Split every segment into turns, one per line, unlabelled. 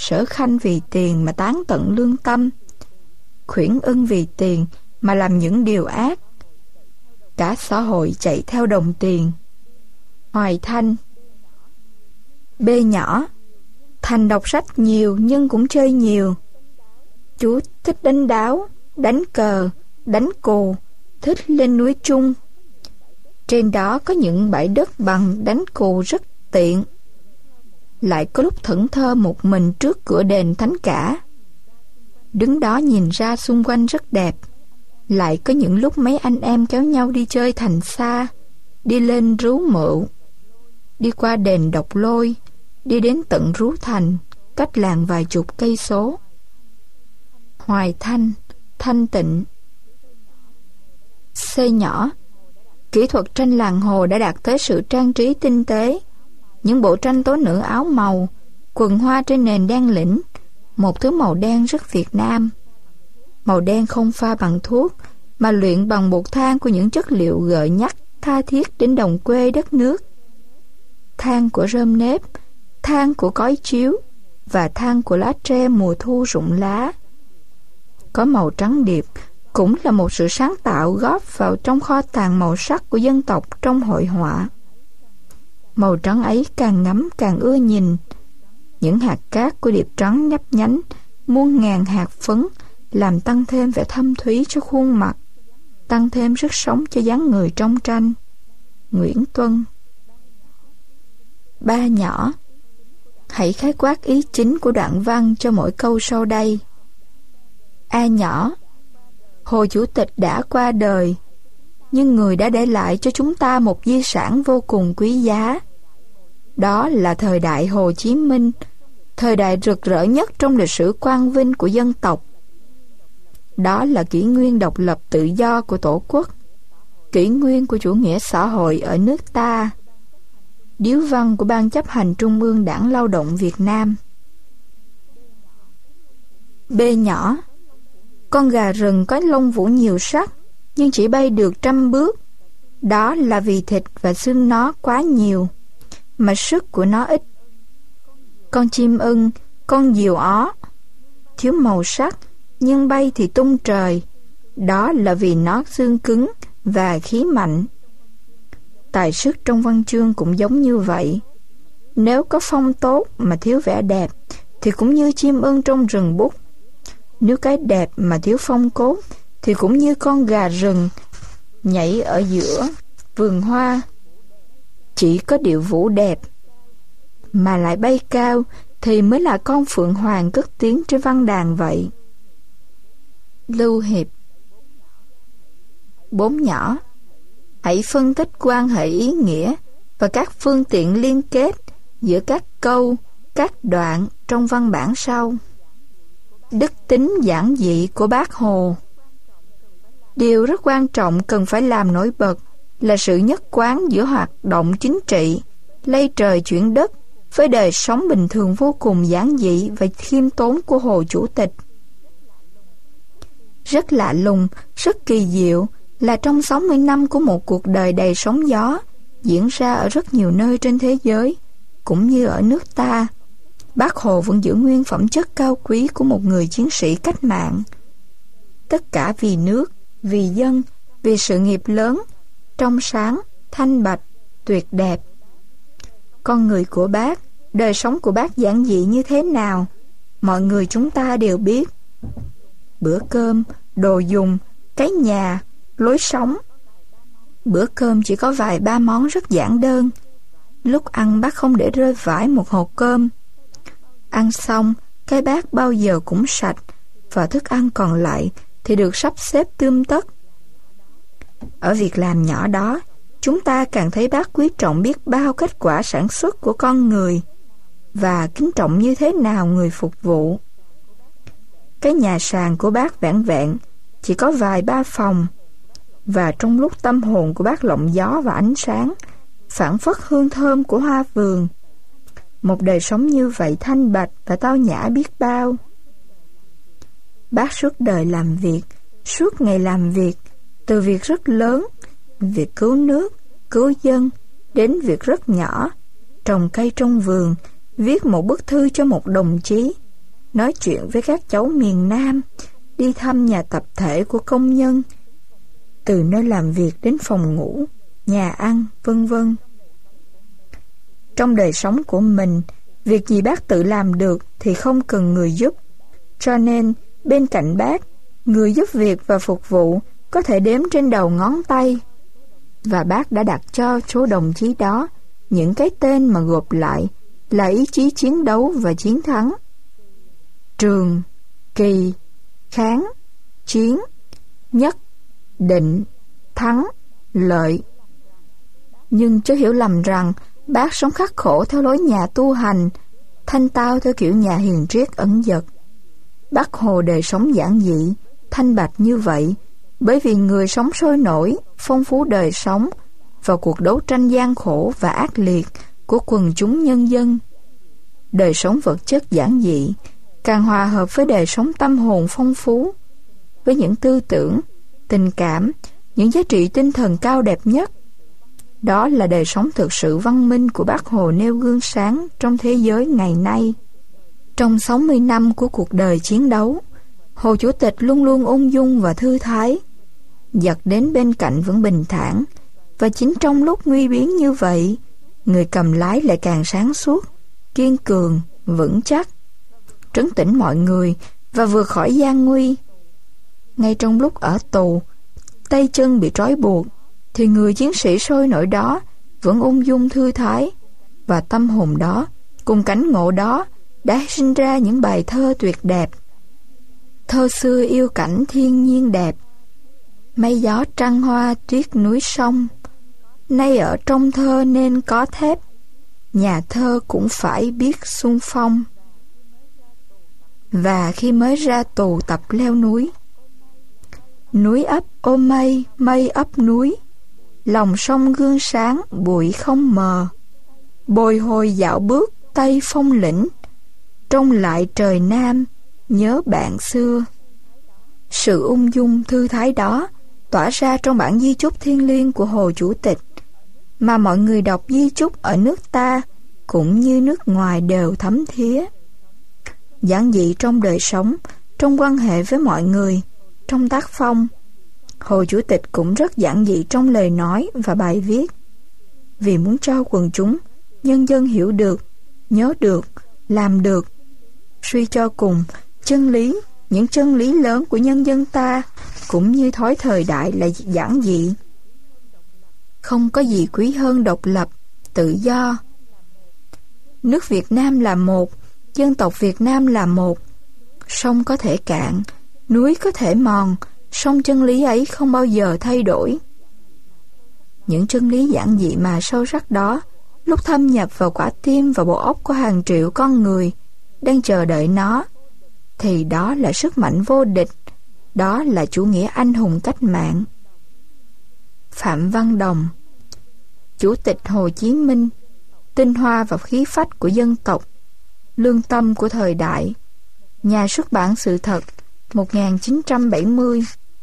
Sở Khanh vì tiền mà tán tận lương tâm, Khuyển Ưng vì tiền mà làm những điều ác. Cả xã hội chạy theo đồng tiền. Hoài Thanh. B nhỏ. Thành đọc sách nhiều nhưng cũng chơi nhiều. Chú thích đánh đáo, đánh cờ, đánh cù, thích lên núi Trung. Trên đó có những bãi đất bằng đánh cù rất tiện. Lại có lúc thẫn thơ một mình trước cửa đền Thánh Cả. Đứng đó nhìn ra xung quanh rất đẹp. Lại có những lúc mấy anh em kéo nhau đi chơi thành xa, đi lên Rú Mượu, đi qua đền Độc Lôi, đi đến tận Rú Thành, cách làng vài chục cây số. Hoài Thanh, thanh tịnh. C nhỏ. Kỹ thuật tranh làng Hồ đã đạt tới sự trang trí tinh tế. Những bộ tranh tố nữ áo màu, quần hoa trên nền đen lĩnh, một thứ màu đen rất Việt Nam. Màu đen không pha bằng thuốc, mà luyện bằng bột than của những chất liệu gợi nhắc tha thiết đến đồng quê đất nước. Than của rơm nếp, than của cói chiếu và than của lá tre mùa thu rụng lá. Có màu trắng điệp cũng là một sự sáng tạo góp vào trong kho tàng màu sắc của dân tộc trong hội họa. Màu trắng ấy càng ngắm càng ưa nhìn. Những hạt cát của điệp trắng nhấp nhánh, muôn ngàn hạt phấn, làm tăng thêm vẻ thâm thúy cho khuôn mặt, tăng thêm sức sống cho dáng người trong tranh. Nguyễn Tuân. Ba nhỏ. Hãy khái quát ý chính của đoạn văn cho mỗi câu sau đây. A nhỏ. Hồ Chủ tịch đã qua đời, nhưng người đã để lại cho chúng ta một di sản vô cùng quý giá. Đó là thời đại Hồ Chí Minh, thời đại rực rỡ nhất trong lịch sử quang vinh của dân tộc. Đó là kỷ nguyên độc lập tự do của Tổ quốc, kỷ nguyên của chủ nghĩa xã hội ở nước ta. Điếu văn của Ban chấp hành Trung ương Đảng Lao động Việt Nam. B nhỏ. Con gà rừng có lông vũ nhiều sắc, nhưng chỉ bay được 100 bước. Đó là vì thịt và xương nó quá nhiều, mà sức của nó ít. Con chim ưng, con diều ó, thiếu màu sắc, nhưng bay thì tung trời. Đó là vì nó xương cứng và khí mạnh. Tài sức trong văn chương cũng giống như vậy. Nếu có phong tốt mà thiếu vẻ đẹp, thì cũng như chim ưng trong rừng bút. Nếu cái đẹp mà thiếu phong cốt, thì cũng như con gà rừng nhảy ở giữa vườn hoa. Chỉ có điệu vũ đẹp mà lại bay cao thì mới là con phượng hoàng cất tiếng trên văn đàn vậy. Lưu Hiệp. Bốn nhỏ. Hãy phân tích quan hệ ý nghĩa và các phương tiện liên kết giữa các câu, các đoạn trong văn bản sau. Đức tính giản dị của Bác Hồ. Điều rất quan trọng cần phải làm nổi bật là sự nhất quán giữa hoạt động chính trị, lay trời chuyển đất, với đời sống bình thường vô cùng giản dị và khiêm tốn của Hồ Chủ tịch. Rất lạ lùng, rất kỳ diệu là trong 60 năm của một cuộc đời đầy sóng gió diễn ra ở rất nhiều nơi trên thế giới, cũng như ở nước ta, Bác Hồ vẫn giữ nguyên phẩm chất cao quý của một người chiến sĩ cách mạng. Tất cả vì nước, vì dân, vì sự nghiệp lớn, trong sáng, thanh bạch, tuyệt đẹp. Con người của Bác, đời sống của Bác giản dị như thế nào, mọi người chúng ta đều biết. Bữa cơm, đồ dùng, cái nhà, lối sống. Bữa cơm chỉ có vài ba món rất giản đơn. Lúc ăn Bác không để rơi vãi một hộp cơm. Ăn xong, cái bát bao giờ cũng sạch, và thức ăn còn lại thì được sắp xếp tươm tất. Ở việc làm nhỏ đó, chúng ta càng thấy Bác quý trọng biết bao kết quả sản xuất của con người, và kính trọng như thế nào người phục vụ. Cái nhà sàn của Bác vẻn vẹn, chỉ có vài ba phòng, và trong lúc tâm hồn của Bác lộng gió và ánh sáng, phảng phất hương thơm của hoa vườn. Một đời sống như vậy thanh bạch và tao nhã biết bao. Bác suốt đời làm việc, suốt ngày làm việc, từ việc rất lớn, việc cứu nước, cứu dân, đến việc rất nhỏ, trồng cây trong vườn, viết một bức thư cho một đồng chí, nói chuyện với các cháu miền Nam, đi thăm nhà tập thể của công nhân, từ nơi làm việc đến phòng ngủ, nhà ăn, vân vân. Trong đời sống của mình, việc gì bác tự làm được thì không cần người giúp. Cho nên, bên cạnh bác, người giúp việc và phục vụ có thể đếm trên đầu ngón tay. Và bác đã đặt cho số đồng chí đó những cái tên mà gộp lại là ý chí chiến đấu và chiến thắng. Trường, Kỳ, Kháng, Chiến, Nhất, Định, Thắng, Lợi. Nhưng chớ hiểu lầm rằng bác sống khắc khổ theo lối nhà tu hành, thanh tao theo kiểu nhà hiền triết ẩn dật. Bác Hồ đời sống giản dị, thanh bạch như vậy bởi vì người sống sôi nổi, phong phú đời sống và cuộc đấu tranh gian khổ và ác liệt của quần chúng nhân dân. Đời sống vật chất giản dị càng hòa hợp với đời sống tâm hồn phong phú, với những tư tưởng, tình cảm, những giá trị tinh thần cao đẹp nhất. Đó là đời sống thực sự văn minh của Bác Hồ nêu gương sáng trong thế giới ngày nay. Trong 60 năm của cuộc đời chiến đấu, Hồ Chủ tịch luôn luôn ung dung và thư thái, giặc đến bên cạnh vẫn bình thản, và chính trong lúc nguy biến như vậy, người cầm lái lại càng sáng suốt, kiên cường, vững chắc, trấn tĩnh mọi người và vượt khỏi gian nguy. Ngay trong lúc ở tù, tay chân bị trói buộc, thì người chiến sĩ sôi nổi đó vẫn ung dung thư thái, và tâm hồn đó cùng cảnh ngộ đó đã sinh ra những bài thơ tuyệt đẹp. Thơ xưa yêu cảnh thiên nhiên đẹp, mây gió trăng hoa tuyết núi sông, nay ở trong thơ nên có thép, nhà thơ cũng phải biết xung phong. Và khi mới ra tù tập leo núi, núi ấp ôm mây, mây ấp núi, lòng sông gương sáng, bụi không mờ, bồi hồi dạo bước tây phong lĩnh, trông lại trời Nam, nhớ bạn xưa. Sự ung dung thư thái đó tỏa ra trong bản di chúc thiêng liêng của Hồ Chủ tịch, mà mọi người đọc di chúc ở nước ta cũng như nước ngoài đều thấm thía. Giản dị trong đời sống, trong quan hệ với mọi người, trong tác phong, Hồ Chủ tịch cũng rất giản dị trong lời nói và bài viết, vì muốn cho quần chúng, nhân dân hiểu được, nhớ được, làm được. Suy cho cùng, chân lý, những chân lý lớn của nhân dân ta cũng như thói thời đại là giản dị. Không có gì quý hơn độc lập, tự do. Nước Việt Nam là một, dân tộc Việt Nam là một. Sông có thể cạn, núi có thể mòn, song chân lý ấy không bao giờ thay đổi. Những chân lý giản dị mà sâu sắc đó, lúc thâm nhập vào quả tim và bộ óc của hàng triệu con người đang chờ đợi nó, thì đó là sức mạnh vô địch, đó là chủ nghĩa anh hùng cách mạng. Phạm Văn Đồng. Chủ tịch Hồ Chí Minh, tinh hoa và khí phách của dân tộc, lương tâm của thời đại. Nhà xuất bản Sự Thật, 1970.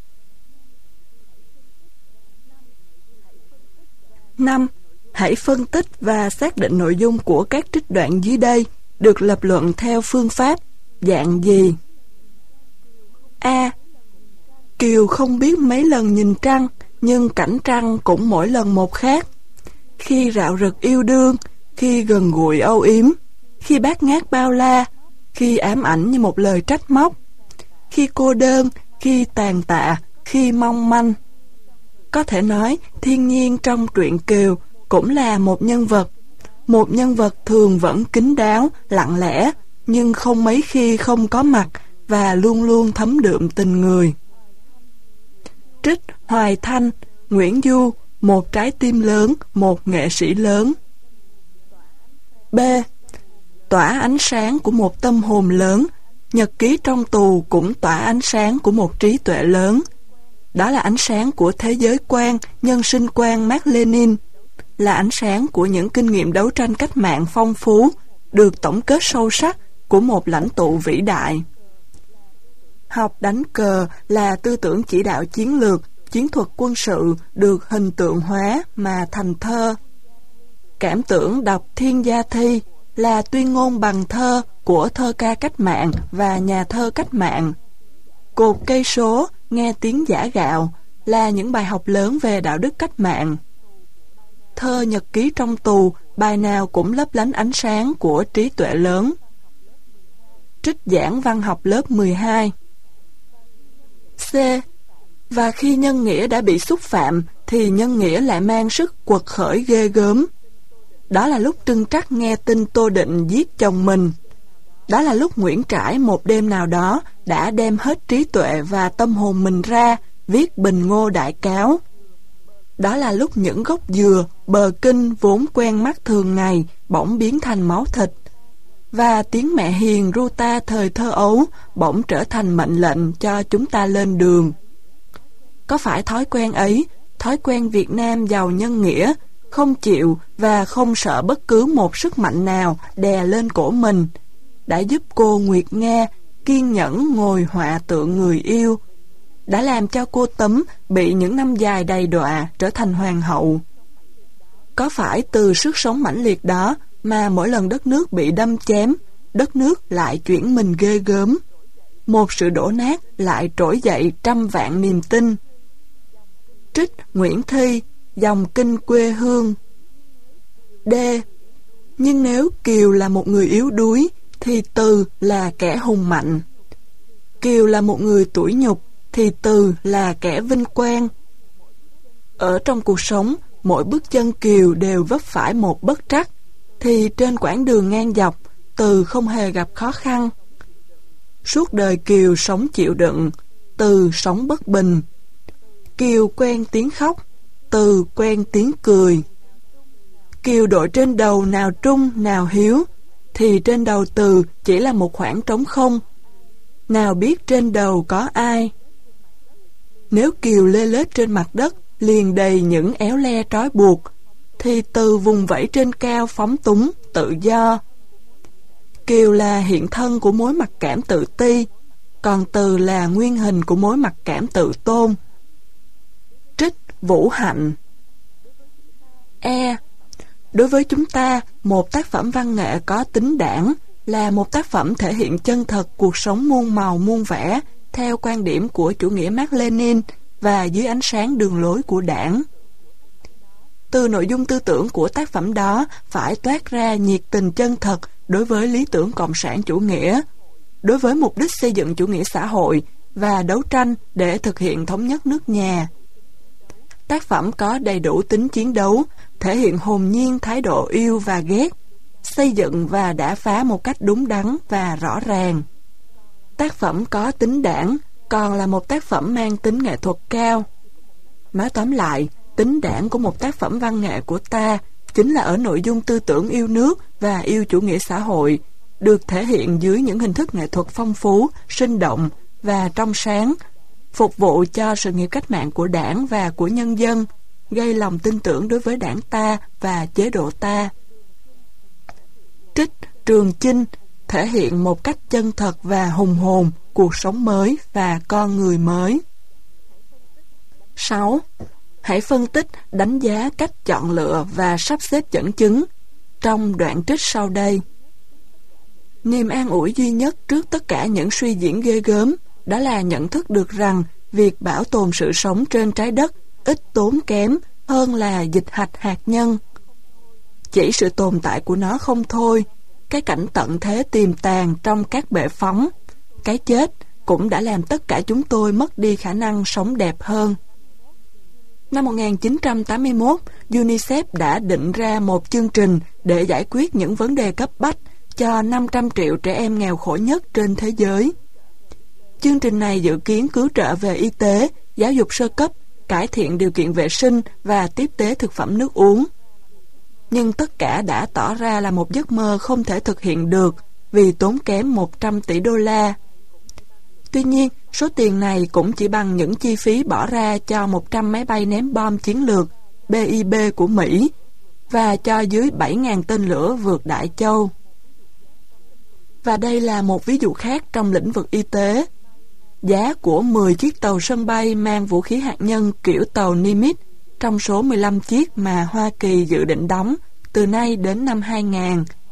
5. Hãy phân tích và xác định nội dung của các trích đoạn dưới đây được lập luận theo phương pháp dạng gì? A. Kiều không biết mấy lần nhìn trăng, nhưng cảnh trăng cũng mỗi lần một khác. Khi rạo rực yêu đương, khi gần gũi âu yếm, khi bát ngát bao la, khi ám ảnh như một lời trách móc, khi cô đơn, khi tàn tạ, khi mong manh. Có thể nói, thiên nhiên trong truyện Kiều cũng là một nhân vật thường vẫn kín đáo, lặng lẽ, nhưng không mấy khi không có mặt và luôn luôn thấm đượm tình người. Trích Hoài Thanh, Nguyễn Du, Một trái tim lớn, một nghệ sĩ lớn. B. Tỏa ánh sáng của một tâm hồn lớn, nhật ký trong tù cũng tỏa ánh sáng của một trí tuệ lớn. Đó là ánh sáng của thế giới quan, nhân sinh quan Mác Lênin, là ánh sáng của những kinh nghiệm đấu tranh cách mạng phong phú, được tổng kết sâu sắc của một lãnh tụ vĩ đại. Học đánh cờ là tư tưởng chỉ đạo chiến lược, chiến thuật quân sự được hình tượng hóa mà thành thơ. Cảm tưởng đọc Thiên Gia Thi, là tuyên ngôn bằng thơ của thơ ca cách mạng và nhà thơ cách mạng. Cột cây số, nghe tiếng giã gạo là những bài học lớn về đạo đức cách mạng. Thơ nhật ký trong tù, bài nào cũng lấp lánh ánh sáng của trí tuệ lớn. Trích giảng văn học lớp 12. C. Và khi nhân nghĩa đã bị xúc phạm, thì nhân nghĩa lại mang sức quật khởi ghê gớm. Đó là lúc Trưng Trắc nghe tin Tô Định giết chồng mình. Đó là lúc Nguyễn Trãi một đêm nào đó đã đem hết trí tuệ và tâm hồn mình ra, viết Bình Ngô Đại Cáo. Đó là lúc những gốc dừa, bờ kinh vốn quen mắt thường ngày bỗng biến thành máu thịt. Và tiếng mẹ hiền ru ta thời thơ ấu bỗng trở thành mệnh lệnh cho chúng ta lên đường. Có phải thói quen ấy, thói quen Việt Nam giàu nhân nghĩa, không chịu và không sợ bất cứ một sức mạnh nào đè lên cổ mình, đã giúp cô Nguyệt Nga kiên nhẫn ngồi họa tượng người yêu, đã làm cho cô Tấm bị những năm dài đầy đọa trở thành hoàng hậu? Có phải từ sức sống mãnh liệt đó mà mỗi lần đất nước bị đâm chém, đất nước lại chuyển mình ghê gớm, một sự đổ nát lại trỗi dậy trăm vạn niềm tin? Trích Nguyễn Thi, Dòng kinh quê hương. D. Nhưng nếu Kiều là một người yếu đuối, thì Từ là kẻ hùng mạnh. Kiều là một người tủi nhục, thì Từ là kẻ vinh quang. Ở trong cuộc sống, mỗi bước chân Kiều đều vấp phải một bất trắc, thì trên quãng đường ngang dọc, Từ không hề gặp khó khăn. Suốt đời Kiều sống chịu đựng, Từ sống bất bình. Kiều quen tiếng khóc, Từ quen tiếng cười. Kiều đội trên đầu nào trung nào hiếu, thì trên đầu Từ chỉ là một khoảng trống không. Nào biết trên đầu có ai. Nếu Kiều lê lết trên mặt đất liền đầy những éo le trói buộc, thì Từ vùng vẫy trên cao phóng túng, tự do. Kiều là hiện thân của mối mặc cảm tự ti, còn Từ là nguyên hình của mối mặc cảm tự tôn. Trích Vũ Hạnh. E. Đối với chúng ta, một tác phẩm văn nghệ có tính đảng là một tác phẩm thể hiện chân thật cuộc sống muôn màu muôn vẻ theo quan điểm của chủ nghĩa Mác Lênin và dưới ánh sáng đường lối của đảng. Từ nội dung tư tưởng của tác phẩm đó phải toát ra nhiệt tình chân thật đối với lý tưởng cộng sản chủ nghĩa, đối với mục đích xây dựng chủ nghĩa xã hội và đấu tranh để thực hiện thống nhất nước nhà. Tác phẩm có đầy đủ tính chiến đấu, thể hiện hồn nhiên thái độ yêu và ghét, xây dựng và đả phá một cách đúng đắn và rõ ràng. Tác phẩm có tính đảng, còn là một tác phẩm mang tính nghệ thuật cao. Nói tóm lại, tính đảng của một tác phẩm văn nghệ của ta chính là ở nội dung tư tưởng yêu nước và yêu chủ nghĩa xã hội, được thể hiện dưới những hình thức nghệ thuật phong phú, sinh động và trong sáng, phục vụ cho sự nghiệp cách mạng của đảng và của nhân dân, gây lòng tin tưởng đối với đảng ta và chế độ ta. Trích Trường Chinh, thể hiện một cách chân thật và hùng hồn cuộc sống mới và con người mới. 6. Hãy phân tích, đánh giá cách chọn lựa và sắp xếp dẫn chứng trong đoạn trích sau đây. Niềm an ủi duy nhất trước tất cả những suy diễn ghê gớm đó là nhận thức được rằng việc bảo tồn sự sống trên trái đất ít tốn kém hơn là dịch hạch hạt nhân. Chỉ sự tồn tại của nó không thôi, cái cảnh tận thế tiềm tàng trong các bệ phóng, cái chết cũng đã làm tất cả chúng tôi mất đi khả năng sống đẹp hơn. Năm 1981, UNICEF đã định ra một chương trình để giải quyết những vấn đề cấp bách cho 500 triệu trẻ em nghèo khổ nhất trên thế giới. Chương trình này dự kiến cứu trợ về y tế, giáo dục sơ cấp, cải thiện điều kiện vệ sinh và tiếp tế thực phẩm nước uống. Nhưng tất cả đã tỏ ra là một giấc mơ không thể thực hiện được vì tốn kém 100 tỷ đô la. Tuy nhiên, số tiền này cũng chỉ bằng những chi phí bỏ ra cho 100 máy bay ném bom chiến lược BIB của Mỹ và cho dưới 7.000 tên lửa vượt Đại Châu. Và đây là một ví dụ khác trong lĩnh vực y tế. Giá của 10 chiếc tàu sân bay mang vũ khí hạt nhân kiểu tàu Nimitz trong số 15 chiếc mà Hoa Kỳ dự định đóng từ nay đến năm 2000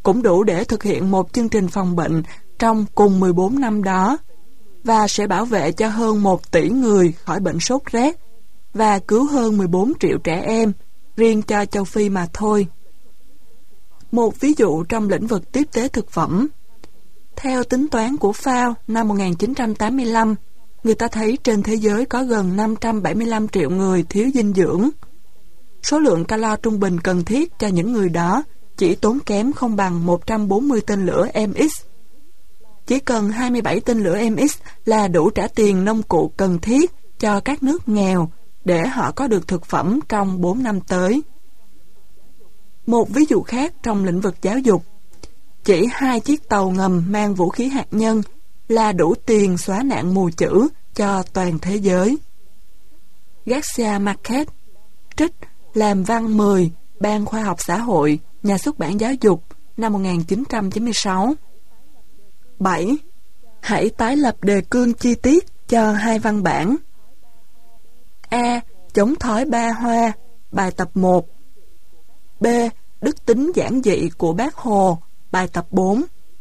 cũng đủ để thực hiện một chương trình phòng bệnh trong cùng 14 năm đó, và sẽ bảo vệ cho hơn 1 tỷ người khỏi bệnh sốt rét, và cứu hơn 14 triệu trẻ em, riêng cho châu Phi mà thôi. Một ví dụ trong lĩnh vực tiếp tế thực phẩm. Theo tính toán của FAO năm 1985, người ta thấy trên thế giới có gần 575 triệu người thiếu dinh dưỡng. Số lượng calo trung bình cần thiết cho những người đó chỉ tốn kém không bằng 140 tên lửa MX. Chỉ cần 27 tên lửa MX là đủ trả tiền nông cụ cần thiết cho các nước nghèo để họ có được thực phẩm trong 4 năm tới. Một ví dụ khác trong lĩnh vực giáo dục. Chỉ 2 chiếc tàu ngầm mang vũ khí hạt nhân là đủ tiền xóa nạn mù chữ cho toàn thế giới. Garcia Marquez, trích Làm văn 10, Ban Khoa học Xã hội, Nhà xuất bản Giáo dục, năm 1996. 7. Hãy tái lập đề cương chi tiết cho 2 văn bản. A. Chống thói ba hoa, bài tập 1. B. Đức tính giản dị của Bác Hồ, bài tập 4.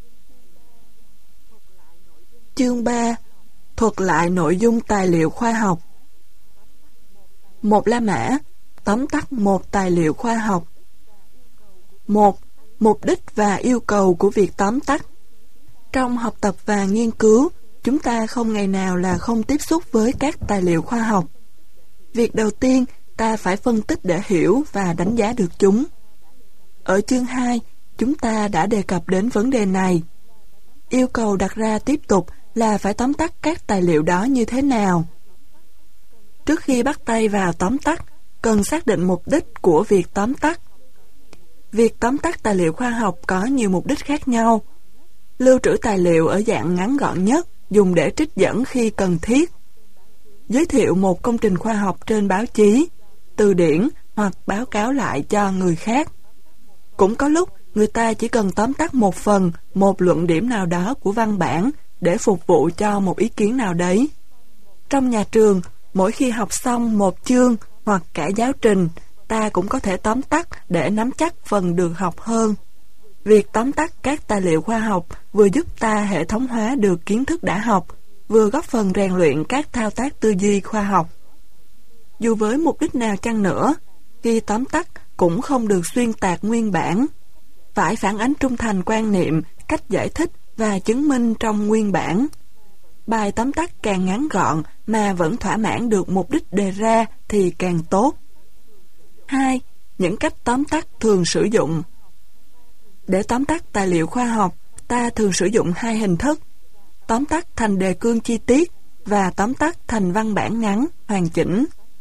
Chương 3. Thuật lại nội dung tài liệu khoa học. 1 La Mã, tóm tắt một tài liệu khoa học. 1. Mục đích và yêu cầu của việc tóm tắt. Trong học tập và nghiên cứu, chúng ta không ngày nào là không tiếp xúc với các tài liệu khoa học. Việc đầu tiên, ta phải phân tích để hiểu và đánh giá được chúng. Ở chương 2, chúng ta đã đề cập đến vấn đề này. Yêu cầu đặt ra tiếp tục là phải tóm tắt các tài liệu đó như thế nào. Trước khi bắt tay vào tóm tắt, cần xác định mục đích của việc tóm tắt. Việc tóm tắt tài liệu khoa học có nhiều mục đích khác nhau. Lưu trữ tài liệu ở dạng ngắn gọn nhất, dùng để trích dẫn khi cần thiết. Giới thiệu một công trình khoa học trên báo chí, từ điển hoặc báo cáo lại cho người khác. Cũng có lúc, người ta chỉ cần tóm tắt một phần, một luận điểm nào đó của văn bản để phục vụ cho một ý kiến nào đấy. Trong nhà trường, mỗi khi học xong một chương hoặc cả giáo trình, ta cũng có thể tóm tắt để nắm chắc phần được học hơn. Việc tóm tắt các tài liệu khoa học vừa giúp ta hệ thống hóa được kiến thức đã học, vừa góp phần rèn luyện các thao tác tư duy khoa học. Dù với mục đích nào chăng nữa, khi tóm tắt cũng không được xuyên tạc nguyên bản. Phải phản ánh trung thành quan niệm, cách giải thích và chứng minh trong nguyên bản. Bài tóm tắt càng ngắn gọn mà vẫn thỏa mãn được mục đích đề ra thì càng tốt. 2. Những cách tóm tắt thường sử dụng. Để tóm tắt tài liệu khoa học, ta thường sử dụng 2 hình thức: tóm tắt thành đề cương chi tiết và tóm tắt thành văn bản ngắn, hoàn chỉnh.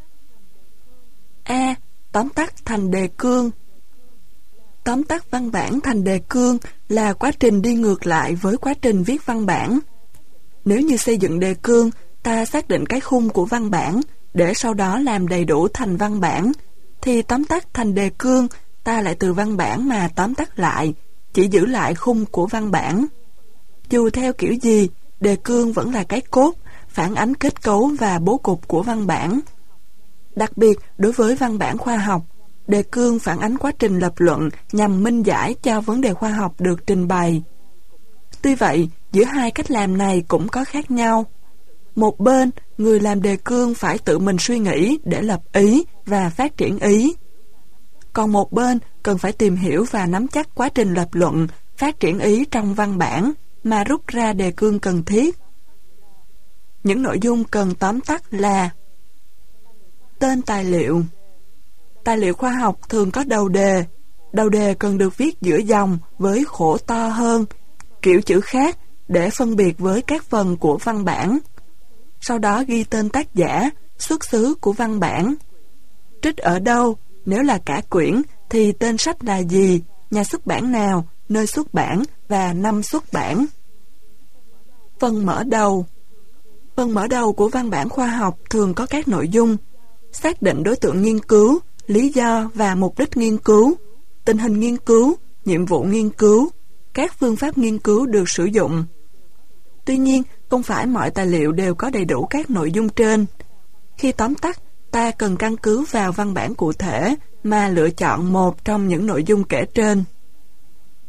A. Tóm tắt thành đề cương. Tóm tắt văn bản thành đề cương là quá trình đi ngược lại với quá trình viết văn bản. Nếu như xây dựng đề cương, ta xác định cái khung của văn bản để sau đó làm đầy đủ thành văn bản, thì tóm tắt thành đề cương, ta lại từ văn bản mà tóm tắt lại, chỉ giữ lại khung của văn bản. Dù theo kiểu gì, đề cương vẫn là cái cốt, phản ánh kết cấu và bố cục của văn bản. Đặc biệt, đối với văn bản khoa học, đề cương phản ánh quá trình lập luận nhằm minh giải cho vấn đề khoa học được trình bày. Tuy vậy, giữa 2 cách làm này cũng có khác nhau. Một bên, người làm đề cương phải tự mình suy nghĩ để lập ý và phát triển ý. Còn một bên, cần phải tìm hiểu và nắm chắc quá trình lập luận, phát triển ý trong văn bản mà rút ra đề cương cần thiết. Những nội dung cần tóm tắt là: tên tài liệu. Tài liệu khoa học thường có đầu đề. Đầu đề cần được viết giữa dòng với khổ to hơn, kiểu chữ khác để phân biệt với các phần của văn bản. Sau đó ghi tên tác giả, xuất xứ của văn bản. Trích ở đâu, nếu là cả quyển thì tên sách là gì, nhà xuất bản nào, nơi xuất bản và năm xuất bản. Phần mở đầu. Phần mở đầu của văn bản khoa học thường có các nội dung: xác định đối tượng nghiên cứu, lý do và mục đích nghiên cứu, tình hình nghiên cứu, nhiệm vụ nghiên cứu, các phương pháp nghiên cứu được sử dụng. Tuy nhiên, không phải mọi tài liệu đều có đầy đủ các nội dung trên. Khi tóm tắt, ta cần căn cứ vào văn bản cụ thể mà lựa chọn một trong những nội dung kể trên.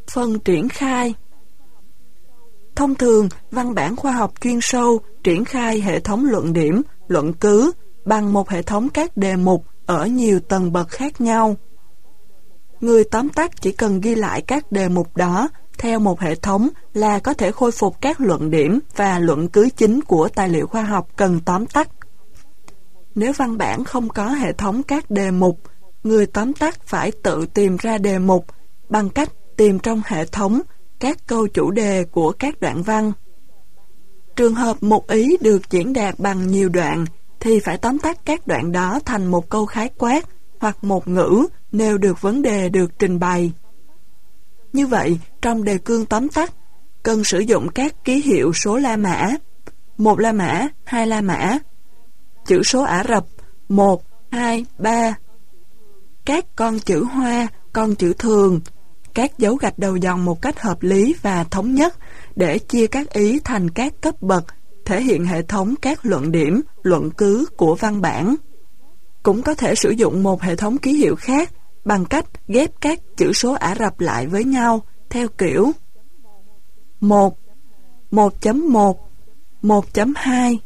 Phần triển khai. Thông thường, văn bản khoa học chuyên sâu triển khai hệ thống luận điểm, luận cứ bằng một hệ thống các đề mục ở nhiều tầng bậc khác nhau. Người tóm tắt chỉ cần ghi lại các đề mục đó theo một hệ thống là có thể khôi phục các luận điểm và luận cứ chính của tài liệu khoa học cần tóm tắt. Nếu văn bản không có hệ thống các đề mục, người tóm tắt phải tự tìm ra đề mục bằng cách tìm trong hệ thống các câu chủ đề của các đoạn văn. Trường hợp một ý được diễn đạt bằng nhiều đoạn thì phải tóm tắt các đoạn đó thành một câu khái quát hoặc một ngữ nêu được vấn đề được trình bày. Như vậy, trong đề cương tóm tắt, cần sử dụng các ký hiệu số La Mã, 1 La Mã, 2 La Mã, chữ số Ả Rập, 1, 2, 3, các con chữ Hoa, con chữ thường, các dấu gạch đầu dòng một cách hợp lý và thống nhất để chia các ý thành các cấp bậc, thể hiện hệ thống các luận điểm, luận cứ của văn bản. Cũng có thể sử dụng một hệ thống ký hiệu khác bằng cách ghép các chữ số Ả Rập lại với nhau theo kiểu 1, 1.1, 1.2,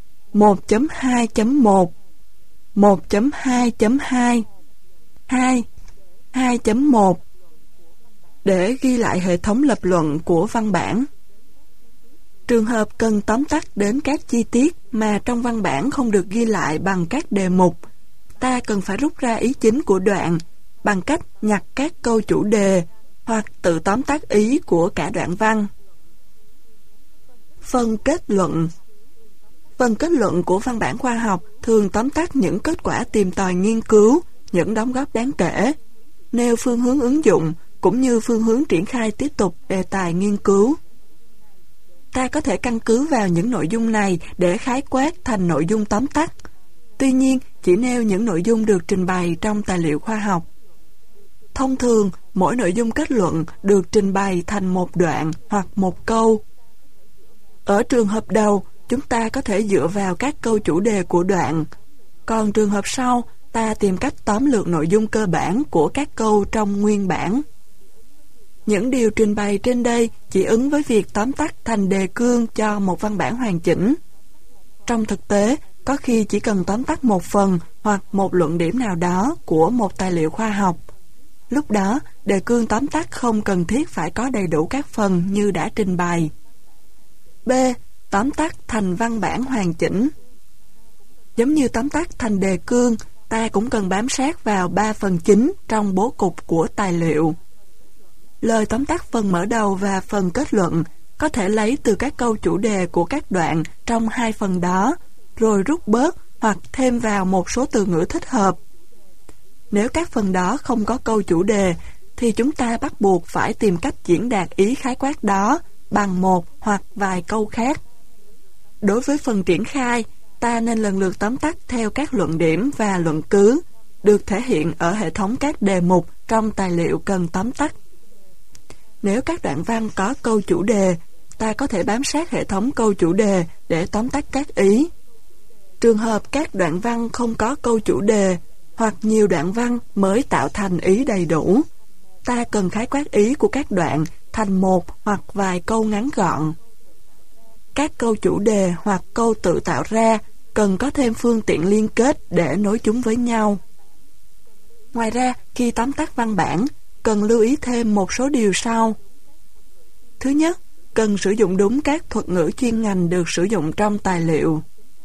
1.2.1, 1.2.2, 2, 2.1 để ghi lại hệ thống lập luận của văn bản. Trường hợp cần tóm tắt đến các chi tiết mà trong văn bản không được ghi lại bằng các đề mục, ta cần phải rút ra ý chính của đoạn bằng cách nhặt các câu chủ đề hoặc tự tóm tắt ý của cả đoạn văn. Phần kết luận. Phần kết luận của văn bản khoa học thường tóm tắt những kết quả tìm tòi nghiên cứu, những đóng góp đáng kể, nêu phương hướng ứng dụng cũng như phương hướng triển khai tiếp tục đề tài nghiên cứu. Ta có thể căn cứ vào những nội dung này để khái quát thành nội dung tóm tắt. Tuy nhiên, chỉ nêu những nội dung được trình bày trong tài liệu khoa học. Thông thường, mỗi nội dung kết luận được trình bày thành một đoạn hoặc một câu. Ở trường hợp đầu, chúng ta có thể dựa vào các câu chủ đề của đoạn. Còn trường hợp sau, ta tìm cách tóm lược nội dung cơ bản của các câu trong nguyên bản. Những điều trình bày trên đây chỉ ứng với việc tóm tắt thành đề cương cho một văn bản hoàn chỉnh. Trong thực tế, có khi chỉ cần tóm tắt một phần hoặc một luận điểm nào đó của một tài liệu khoa học. Lúc đó, đề cương tóm tắt không cần thiết phải có đầy đủ các phần như đã trình bày. B. Tóm tắt thành văn bản hoàn chỉnh. Giống như tóm tắt thành đề cương, ta cũng cần bám sát vào 3 phần chính trong bố cục của tài liệu. Lời tóm tắt phần mở đầu và phần kết luận có thể lấy từ các câu chủ đề của các đoạn trong 2 phần đó, rồi rút bớt hoặc thêm vào một số từ ngữ thích hợp. Nếu các phần đó không có câu chủ đề, thì chúng ta bắt buộc phải tìm cách diễn đạt ý khái quát đó bằng một hoặc vài câu khác. Đối với phần triển khai, ta nên lần lượt tóm tắt theo các luận điểm và luận cứ, được thể hiện ở hệ thống các đề mục trong tài liệu cần tóm tắt. Nếu các đoạn văn có câu chủ đề, ta có thể bám sát hệ thống câu chủ đề để tóm tắt các ý. Trường hợp các đoạn văn không có câu chủ đề, hoặc nhiều đoạn văn mới tạo thành ý đầy đủ, ta cần khái quát ý của các đoạn thành một hoặc vài câu ngắn gọn. Các câu chủ đề hoặc câu tự tạo ra cần có thêm phương tiện liên kết để nối chúng với nhau. Ngoài ra, khi tóm tắt văn bản, cần lưu ý thêm một số điều sau. Thứ nhất, cần sử dụng đúng các thuật ngữ chuyên ngành được sử dụng trong tài liệu.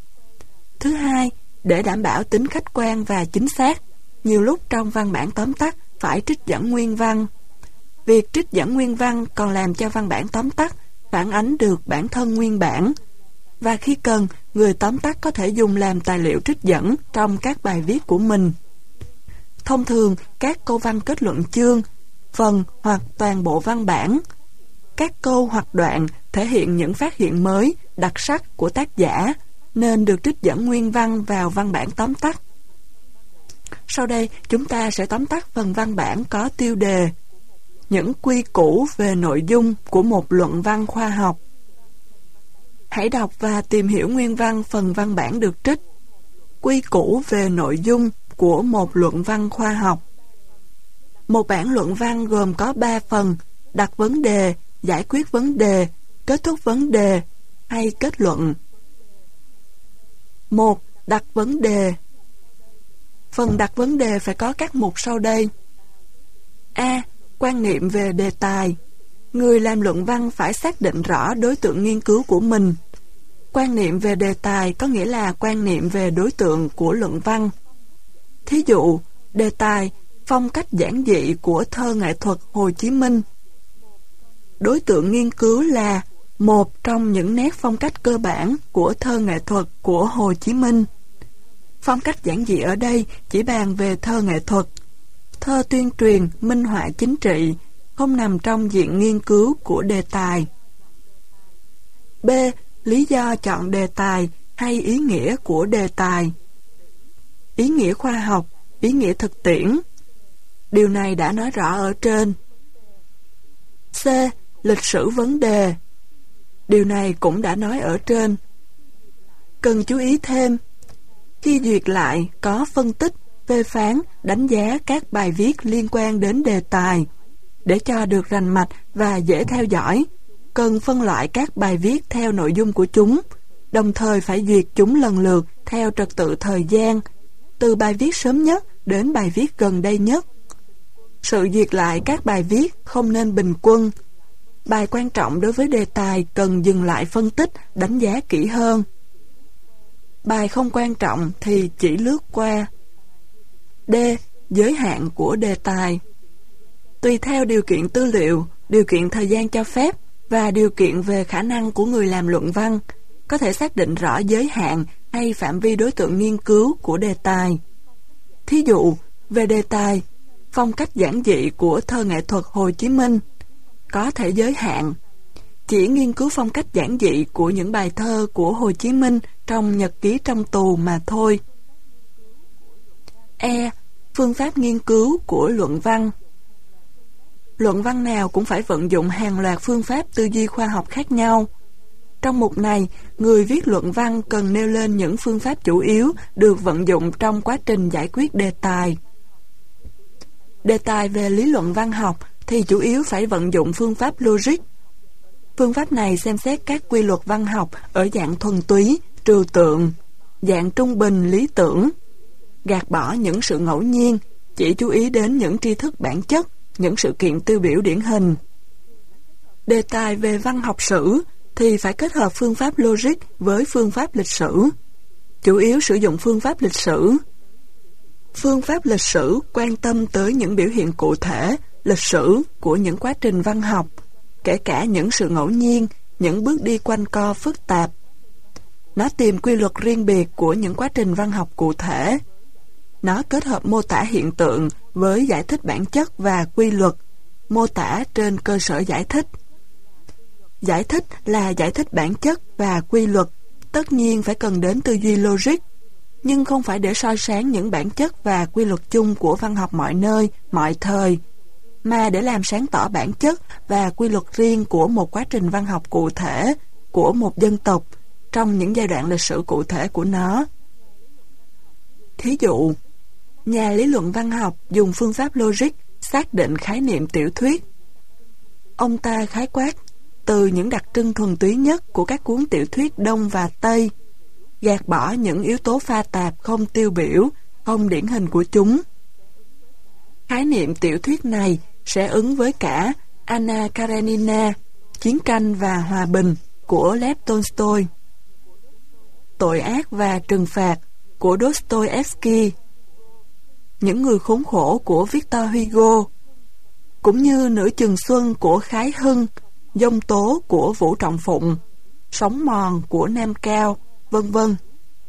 Thứ hai, để đảm bảo tính khách quan và chính xác, nhiều lúc trong văn bản tóm tắt phải trích dẫn nguyên văn. Việc trích dẫn nguyên văn còn làm cho văn bản tóm tắt phản ánh được bản thân nguyên bản, và khi cần, người tóm tắt có thể dùng làm tài liệu trích dẫn trong các bài viết của mình. Thông thường, các câu văn kết luận chương, phần hoặc toàn bộ văn bản, các câu hoặc đoạn thể hiện những phát hiện mới, đặc sắc của tác giả, nên được trích dẫn nguyên văn vào văn bản tóm tắt. Sau đây, chúng ta sẽ tóm tắt phần văn bản có tiêu đề những quy củ về nội dung của một luận văn khoa học. Hãy đọc và tìm hiểu nguyên văn phần văn bản được trích. Quy củ về nội dung của một luận văn khoa học. Một bản luận văn gồm có 3 phần, đặt vấn đề, giải quyết vấn đề, kết thúc vấn đề hay kết luận. 1. Đặt vấn đề. Phần đặt vấn đề phải có các mục sau đây. A. Quan niệm về đề tài. Người làm luận văn phải xác định rõ đối tượng nghiên cứu của mình. Quan niệm về đề tài có nghĩa là quan niệm về đối tượng của luận văn. Thí dụ, đề tài phong cách giản dị của thơ nghệ thuật Hồ Chí Minh. Đối tượng nghiên cứu là một trong những nét phong cách cơ bản của thơ nghệ thuật của Hồ Chí Minh. Phong cách giản dị ở đây chỉ bàn về thơ nghệ thuật. Thơ tuyên truyền, minh họa chính trị không nằm trong diện nghiên cứu của đề tài. B. Lý do chọn đề tài hay ý nghĩa của đề tài. Ý nghĩa khoa học, ý nghĩa thực tiễn. Điều này đã nói rõ ở trên. C. Lịch sử vấn đề. Điều này cũng đã nói ở trên. Cần chú ý thêm, khi duyệt lại có phân tích, phê phán, đánh giá các bài viết liên quan đến đề tài. Để cho được rành mạch và dễ theo dõi, cần phân loại các bài viết theo nội dung của chúng, đồng thời phải duyệt chúng lần lượt theo trật tự thời gian, từ bài viết sớm nhất đến bài viết gần đây nhất. Sự duyệt lại các bài viết không nên bình quân. Bài quan trọng đối với đề tài cần dừng lại phân tích, đánh giá kỹ hơn. Bài không quan trọng thì chỉ lướt qua. D. Giới hạn của đề tài. Tùy theo điều kiện tư liệu, điều kiện thời gian cho phép và điều kiện về khả năng của người làm luận văn, có thể xác định rõ giới hạn hay phạm vi đối tượng nghiên cứu của đề tài. Thí dụ, về đề tài, phong cách giản dị của thơ nghệ thuật Hồ Chí Minh, có thể giới hạn. Chỉ nghiên cứu phong cách giản dị của những bài thơ của Hồ Chí Minh trong nhật ký trong tù mà thôi. E. Phương pháp nghiên cứu của luận văn. Luận văn nào cũng phải vận dụng hàng loạt phương pháp tư duy khoa học khác nhau. Trong mục này, người viết luận văn cần nêu lên những phương pháp chủ yếu được vận dụng trong quá trình giải quyết đề tài. Đề tài về lý luận văn học thì chủ yếu phải vận dụng phương pháp logic. Phương pháp này xem xét các quy luật văn học ở dạng thuần túy, trừu tượng, dạng trung bình lý tưởng, gạt bỏ những sự ngẫu nhiên, chỉ chú ý đến những tri thức bản chất, những sự kiện tiêu biểu điển hình. Đề tài về văn học sử thì phải kết hợp phương pháp logic với phương pháp lịch sử, chủ yếu sử dụng phương pháp lịch sử. Phương pháp lịch sử quan tâm tới những biểu hiện cụ thể, lịch sử của những quá trình văn học, kể cả những sự ngẫu nhiên, những bước đi quanh co phức tạp. Nó tìm quy luật riêng biệt của những quá trình văn học cụ thể. Nó kết hợp mô tả hiện tượng với giải thích bản chất và quy luật, mô tả trên cơ sở giải thích. Giải thích là giải thích bản chất và quy luật, tất nhiên phải cần đến tư duy logic, nhưng không phải để soi sáng những bản chất và quy luật chung của văn học mọi nơi, mọi thời, mà để làm sáng tỏ bản chất và quy luật riêng của một quá trình văn học cụ thể, của một dân tộc, trong những giai đoạn lịch sử cụ thể của nó. Thí dụ, nhà lý luận văn học dùng phương pháp logic xác định khái niệm tiểu thuyết. Ông ta khái quát từ những đặc trưng thuần túy nhất của các cuốn tiểu thuyết Đông và Tây, gạt bỏ những yếu tố pha tạp không tiêu biểu, không điển hình của chúng. Khái niệm tiểu thuyết này sẽ ứng với cả Anna Karenina, Chiến tranh và Hòa bình của Lev Tolstoy, Tội ác và trừng phạt của Dostoevsky, Những người khốn khổ của Victor Hugo, cũng như Nửa chừng xuân của Khái Hưng, Dông tố của Vũ Trọng Phụng, Sống mòn của Nam Cao, vân vân.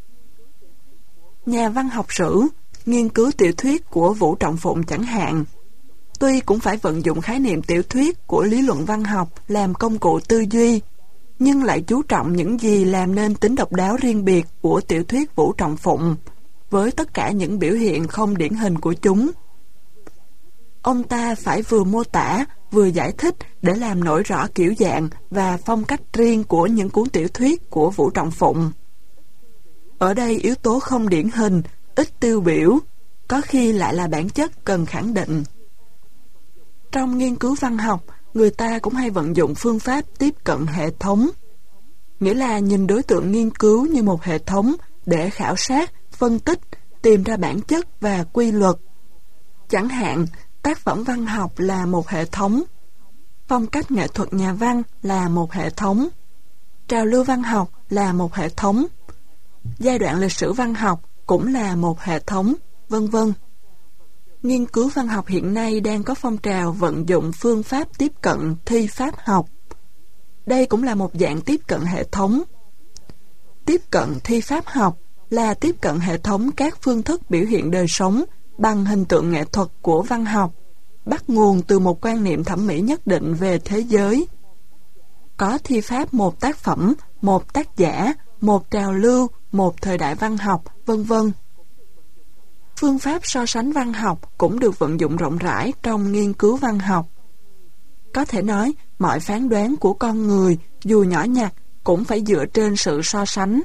Nhà văn học sử nghiên cứu tiểu thuyết của Vũ Trọng Phụng chẳng hạn, tuy cũng phải vận dụng khái niệm tiểu thuyết của lý luận văn học làm công cụ tư duy, nhưng lại chú trọng những gì làm nên tính độc đáo riêng biệt của tiểu thuyết Vũ Trọng Phụng, với tất cả những biểu hiện không điển hình của chúng. Ông ta phải vừa mô tả, vừa giải thích để làm nổi rõ kiểu dạng và phong cách riêng của những cuốn tiểu thuyết của Vũ Trọng Phụng. Ở đây yếu tố không điển hình, ít tiêu biểu, có khi lại là bản chất cần khẳng định. Trong nghiên cứu văn học, người ta cũng hay vận dụng phương pháp tiếp cận hệ thống, nghĩa là nhìn đối tượng nghiên cứu như một hệ thống để khảo sát, phân tích, tìm ra bản chất và quy luật. Chẳng hạn, tác phẩm văn học là một hệ thống, phong cách nghệ thuật nhà văn là một hệ thống, trào lưu văn học là một hệ thống, giai đoạn lịch sử văn học cũng là một hệ thống, vân vân. Nghiên cứu văn học hiện nay đang có phong trào vận dụng phương pháp tiếp cận thi pháp học. Đây cũng là một dạng tiếp cận hệ thống. Tiếp cận thi pháp học là tiếp cận hệ thống các phương thức biểu hiện đời sống bằng hình tượng nghệ thuật của văn học, bắt nguồn từ một quan niệm thẩm mỹ nhất định về thế giới. Có thi pháp một tác phẩm, một tác giả, một trào lưu, một thời đại văn học, vân vân. Phương pháp so sánh văn học cũng được vận dụng rộng rãi trong nghiên cứu văn học. Có thể nói, mọi phán đoán của con người, dù nhỏ nhặt, cũng phải dựa trên sự so sánh.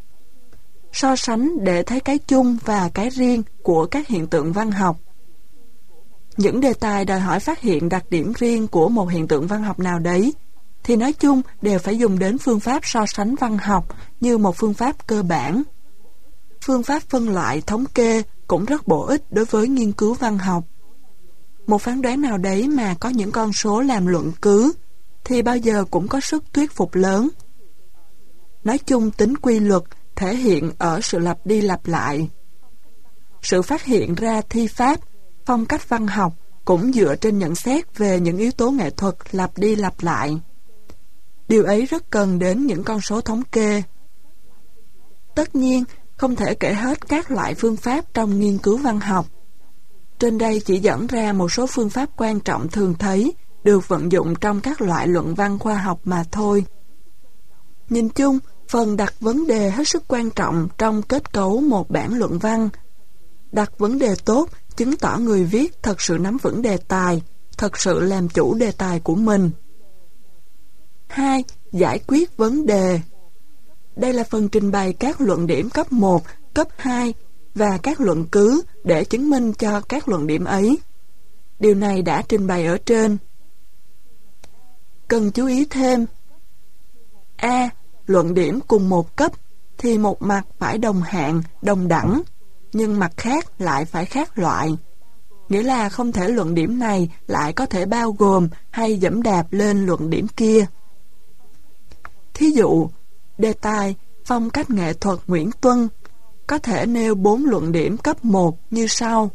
So sánh để thấy cái chung và cái riêng của các hiện tượng văn học. Những đề tài đòi hỏi phát hiện đặc điểm riêng của một hiện tượng văn học nào đấy, thì nói chung đều phải dùng đến phương pháp so sánh văn học như một phương pháp cơ bản. Phương pháp phân loại thống kê cũng rất bổ ích đối với nghiên cứu văn học. Một phán đoán nào đấy mà có những con số làm luận cứ, thì bao giờ cũng có sức thuyết phục lớn. Nói chung tính quy luật thể hiện ở sự lặp đi lặp lại. Sự phát hiện ra thi pháp, phong cách văn học cũng dựa trên nhận xét về những yếu tố nghệ thuật lặp đi lặp lại. Điều ấy rất cần đến những con số thống kê. Tất nhiên, không thể kể hết các loại phương pháp trong nghiên cứu văn học. Trên đây chỉ dẫn ra một số phương pháp quan trọng thường thấy được vận dụng trong các loại luận văn khoa học mà thôi. Nhìn chung, phần đặt vấn đề hết sức quan trọng trong kết cấu một bản luận văn. Đặt vấn đề tốt chứng tỏ người viết thật sự nắm vững đề tài, thật sự làm chủ đề tài của mình. 2. Giải quyết vấn đề. Đây là phần trình bày các luận điểm cấp 1, cấp 2 và các luận cứ để chứng minh cho các luận điểm ấy. Điều này đã trình bày ở trên. Cần chú ý thêm. A. Luận điểm cùng một cấp thì một mặt phải đồng hạng, đồng đẳng, nhưng mặt khác lại phải khác loại. Nghĩa là không thể luận điểm này lại có thể bao gồm hay giẫm đạp lên luận điểm kia. Thí dụ, đề tài phong cách nghệ thuật Nguyễn Tuân có thể nêu 4 luận điểm cấp 1 như sau.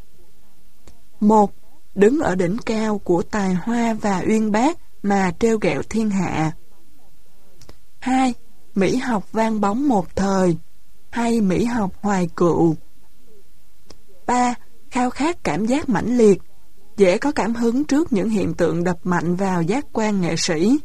1. Đứng ở đỉnh cao của tài hoa và uyên bác mà trêu ghẹo thiên hạ. 2. Mỹ học vang bóng một thời, hay Mỹ học hoài cựu. 3. Khao khát cảm giác mãnh liệt, dễ có cảm hứng trước những hiện tượng đập mạnh vào giác quan nghệ sĩ.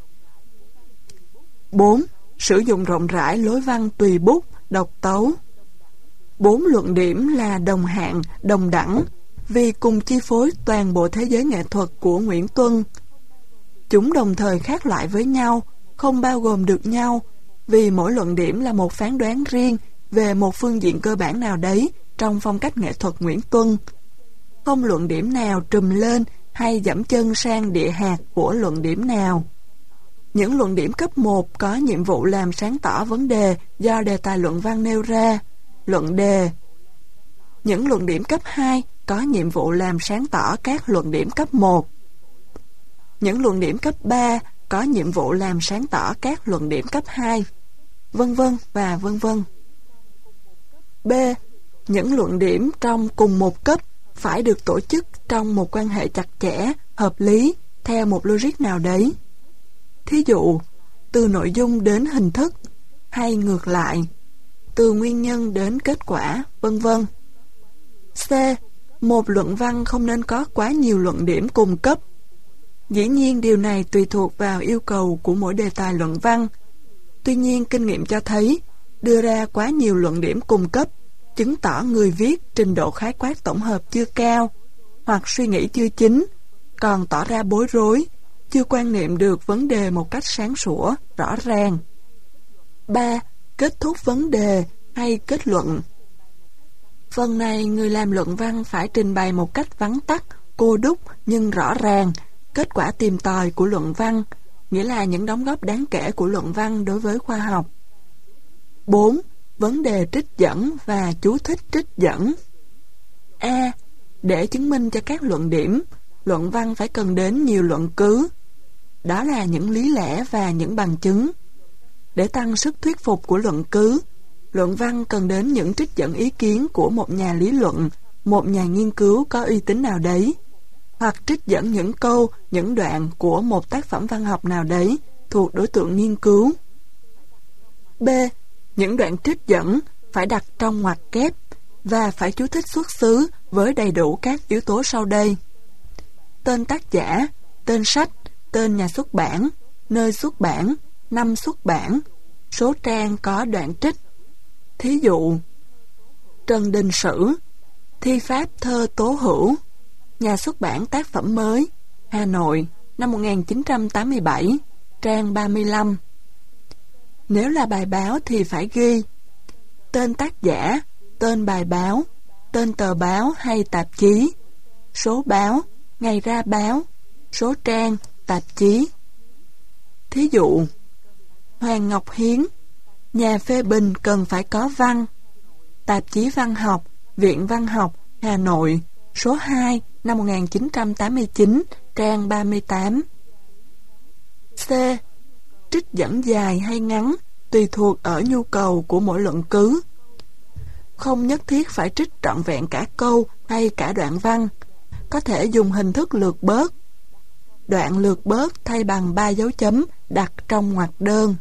4. Sử dụng rộng rãi lối văn tùy bút, độc tấu. 4 luận điểm là đồng hạng, đồng đẳng, vì cùng chi phối toàn bộ thế giới nghệ thuật của Nguyễn Tuân. Chúng đồng thời khác loại với nhau, không bao gồm được nhau, vì mỗi luận điểm là một phán đoán riêng về một phương diện cơ bản nào đấy trong phong cách nghệ thuật Nguyễn Tuân. Không luận điểm nào trùm lên hay dẫm chân sang địa hạt của luận điểm nào. Những luận điểm cấp 1 có nhiệm vụ làm sáng tỏ vấn đề do đề tài luận văn nêu ra, luận đề. Những luận điểm cấp 2 có nhiệm vụ làm sáng tỏ các luận điểm cấp 1. Những luận điểm cấp 3 có nhiệm vụ làm sáng tỏ các luận điểm cấp 2, vân vân và vân vân. B. Những luận điểm trong cùng một cấp phải được tổ chức trong một quan hệ chặt chẽ, hợp lý, theo một logic nào đấy. Thí dụ, từ nội dung đến hình thức, hay ngược lại, từ nguyên nhân đến kết quả, vân vân. C. Một luận văn không nên có quá nhiều luận điểm cùng cấp. Dĩ nhiên điều này tùy thuộc vào yêu cầu của mỗi đề tài luận văn. Tuy nhiên kinh nghiệm cho thấy, đưa ra quá nhiều luận điểm cùng cấp chứng tỏ người viết trình độ khái quát tổng hợp chưa cao, hoặc suy nghĩ chưa chín, còn tỏ ra bối rối, chưa quan niệm được vấn đề một cách sáng sủa, rõ ràng. 3. Kết thúc vấn đề hay kết luận. Phần này người làm luận văn phải trình bày một cách vắn tắt, cô đúc nhưng rõ ràng, Kết quả tìm tòi của luận văn, nghĩa là những đóng góp đáng kể của luận văn đối với khoa học. 4. Vấn đề trích dẫn và chú thích trích dẫn. A. Để chứng minh cho các luận điểm, luận văn phải cần đến nhiều luận cứ. Đó là những lý lẽ và những bằng chứng. Để tăng sức thuyết phục của luận cứ, luận văn cần đến những trích dẫn ý kiến của một nhà lý luận, một nhà nghiên cứu có uy tín nào đấy, hoặc trích dẫn những câu, những đoạn của một tác phẩm văn học nào đấy thuộc đối tượng nghiên cứu. B. Những đoạn trích dẫn phải đặt trong ngoặc kép và phải chú thích xuất xứ với đầy đủ các yếu tố sau đây: tên tác giả, tên sách, tên nhà xuất bản, nơi xuất bản, năm xuất bản, số trang có đoạn trích. Thí dụ: Trần Đình Sử, thi pháp thơ Tố Hữu, nhà xuất bản Tác phẩm mới, Hà Nội, năm 1987, trang 35. Nếu là bài báo thì phải ghi tên tác giả, tên bài báo, tên tờ báo hay tạp chí, số báo, ngày ra báo, số trang, tạp chí. Thí dụ: Hoàng Ngọc Hiến, nhà phê bình cần phải có văn, tạp chí văn học, Viện Văn học, Hà Nội, số 2, năm 1989, trang 38. C. Trích dẫn dài hay ngắn, tùy thuộc ở nhu cầu của mỗi luận cứ. Không nhất thiết phải trích trọn vẹn cả câu hay cả đoạn văn, có thể dùng hình thức lược bớt. Đoạn lược bớt thay bằng 3 dấu chấm đặt trong ngoặc đơn.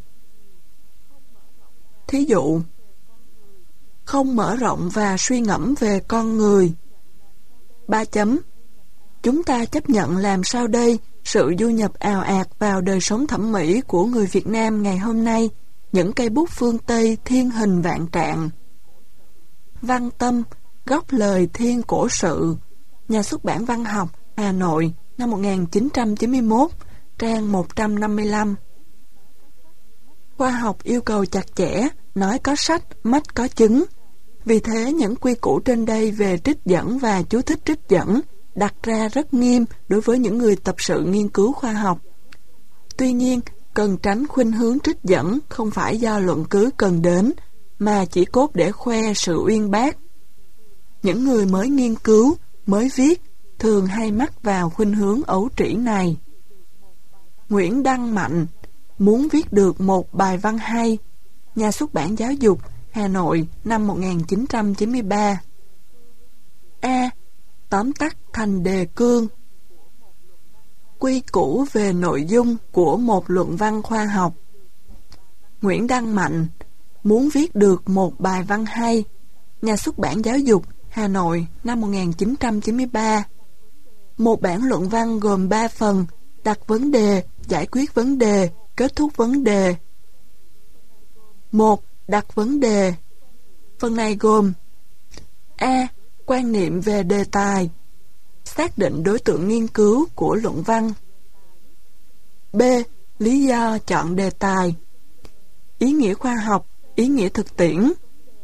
Thí dụ: Không mở rộng và suy ngẫm về con người. 3 chấm. Chúng ta chấp nhận làm sao đây sự du nhập ào ạt vào đời sống thẩm mỹ của người Việt Nam ngày hôm nay, những cây bút phương Tây thiên hình vạn trạng. Văn Tâm, gốc lời thiên cổ sự, nhà xuất bản Văn học, Hà Nội, năm 1991, trang 155. Khoa học yêu cầu chặt chẽ, nói có sách, mắt có chứng. Vì thế, những quy củ trên đây về trích dẫn và chú thích trích dẫn đặt ra rất nghiêm đối với những người tập sự nghiên cứu khoa học. Tuy nhiên, cần tránh khuynh hướng trích dẫn không phải do luận cứ cần đến, mà chỉ cốt để khoe sự uyên bác. Những người mới nghiên cứu, mới viết, thường hay mắc vào khuynh hướng ấu trĩ này. Nguyễn Đăng Mạnh, muốn viết được một bài văn hay, nhà xuất bản Giáo dục, Hà Nội, năm 1993. A. Tóm tắt thành đề cương. Quy củ về nội dung của một luận văn khoa học. Nguyễn Đăng Mạnh, muốn viết được một bài văn hay, nhà xuất bản Giáo dục, Hà Nội, năm 1993. Một bản luận văn gồm 3 phần: đặt vấn đề, giải quyết vấn đề, kết thúc vấn đề. 1. Đặt vấn đề. Phần này gồm: A. Quan niệm về đề tài, xác định đối tượng nghiên cứu của luận văn. B. Lý do chọn đề tài, ý nghĩa khoa học, ý nghĩa thực tiễn.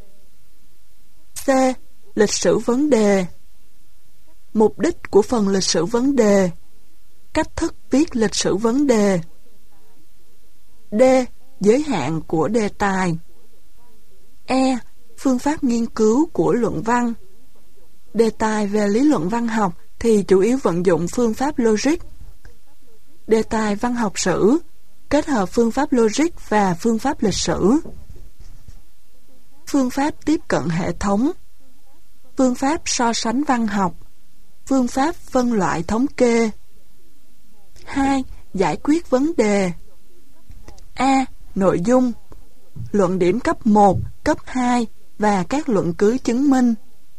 C. Lịch sử vấn đề, mục đích của phần lịch sử vấn đề, cách thức viết lịch sử vấn đề. D. Giới hạn của đề tài. E. Phương pháp nghiên cứu của luận văn. Đề tài về lý luận văn học thì chủ yếu vận dụng phương pháp logic. Đề tài văn học sử kết hợp phương pháp logic và phương pháp lịch sử. Phương pháp tiếp cận hệ thống, phương pháp so sánh văn học, phương pháp phân loại thống kê. 2. Giải quyết vấn đề. A. Nội dung, luận điểm cấp 1, cấp 2 và các luận cứ chứng minh.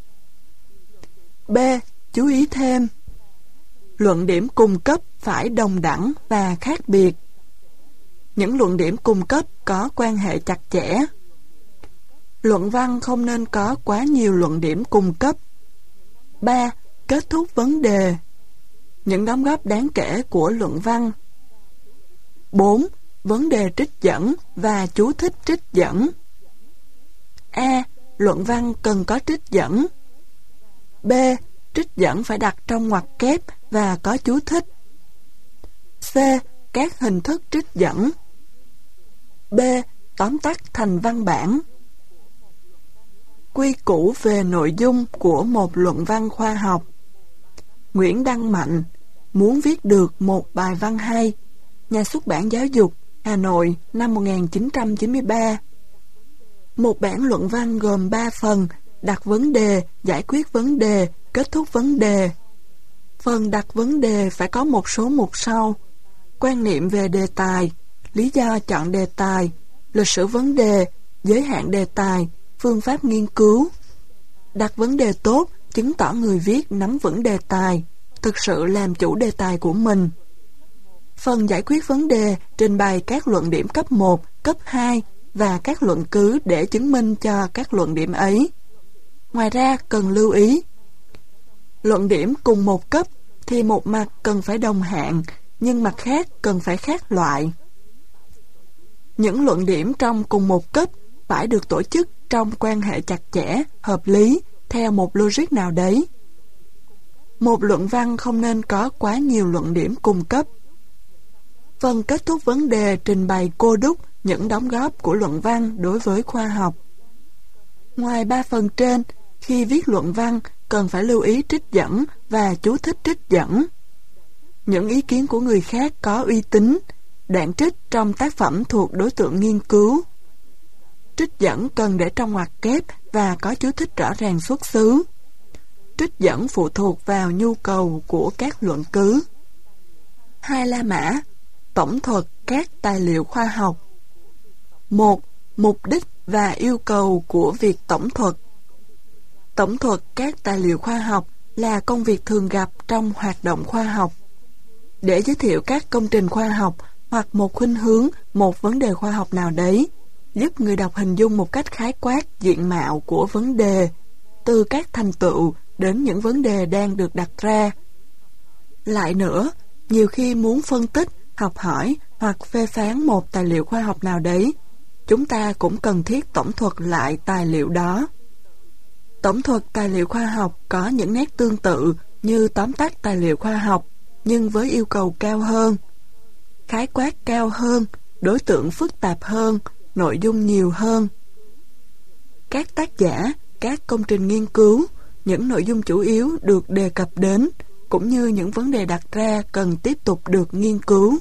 B. Chú ý thêm, luận điểm cùng cấp phải đồng đẳng và khác biệt. Những luận điểm cùng cấp có quan hệ chặt chẽ. Luận văn không nên có quá nhiều luận điểm cùng cấp. 3. Kết thúc vấn đề, những đóng góp đáng kể của luận văn. 4. Vấn đề trích dẫn và chú thích trích dẫn. A. Luận văn cần có trích dẫn. B. Trích dẫn phải đặt trong ngoặc kép và có chú thích. C. Các hình thức trích dẫn. B. Tóm tắt thành văn bản. Quy củ về nội dung của một luận văn khoa học. Nguyễn Đăng Mạnh, muốn viết được một bài văn hay. Nhà xuất bản Giáo dục, Hà Nội, năm 1993. Một bản luận văn gồm 3 phần: đặt vấn đề, giải quyết vấn đề, kết thúc vấn đề. Phần đặt vấn đề phải có một số mục sau: quan niệm về đề tài, lý do chọn đề tài, lịch sử vấn đề, giới hạn đề tài, phương pháp nghiên cứu. Đặt vấn đề tốt chứng tỏ người viết nắm vững đề tài, thực sự làm chủ đề tài của mình. Phần giải quyết vấn đề trình bày các luận điểm cấp 1, cấp 2 và các luận cứ để chứng minh cho các luận điểm ấy. Ngoài ra cần lưu ý, luận điểm cùng một cấp thì một mặt cần phải đồng hạng, nhưng mặt khác cần phải khác loại. Những luận điểm trong cùng một cấp phải được tổ chức trong quan hệ chặt chẽ, hợp lý, theo một logic nào đấy. Một luận văn không nên có quá nhiều luận điểm cùng cấp. Phần kết thúc vấn đề trình bày cô đúc những đóng góp của luận văn đối với khoa học. Ngoài 3 phần trên, khi viết luận văn cần phải lưu ý trích dẫn và chú thích trích dẫn. Những ý kiến của người khác có uy tín, đoạn trích trong tác phẩm thuộc đối tượng nghiên cứu. Trích dẫn cần để trong ngoặc kép và có chú thích rõ ràng xuất xứ. Trích dẫn phụ thuộc vào nhu cầu của các luận cứ. 2 la mã: tổng thuật các tài liệu khoa học. 1. Mục đích và yêu cầu của việc tổng thuật. Tổng thuật các tài liệu khoa học là công việc thường gặp trong hoạt động khoa học. Để giới thiệu các công trình khoa học hoặc một khuynh hướng, một vấn đề khoa học nào đấy, giúp người đọc hình dung một cách khái quát diện mạo của vấn đề, từ các thành tựu đến những vấn đề đang được đặt ra. Lại nữa, nhiều khi muốn phân tích, học hỏi hoặc phê phán một tài liệu khoa học nào đấy, chúng ta cũng cần thiết tổng thuật lại tài liệu đó. Tổng thuật tài liệu khoa học có những nét tương tự như tóm tắt tài liệu khoa học, nhưng với yêu cầu cao hơn, khái quát cao hơn, đối tượng phức tạp hơn, nội dung nhiều hơn. Các tác giả, các công trình nghiên cứu, những nội dung chủ yếu được đề cập đến, cũng như những vấn đề đặt ra cần tiếp tục được nghiên cứu.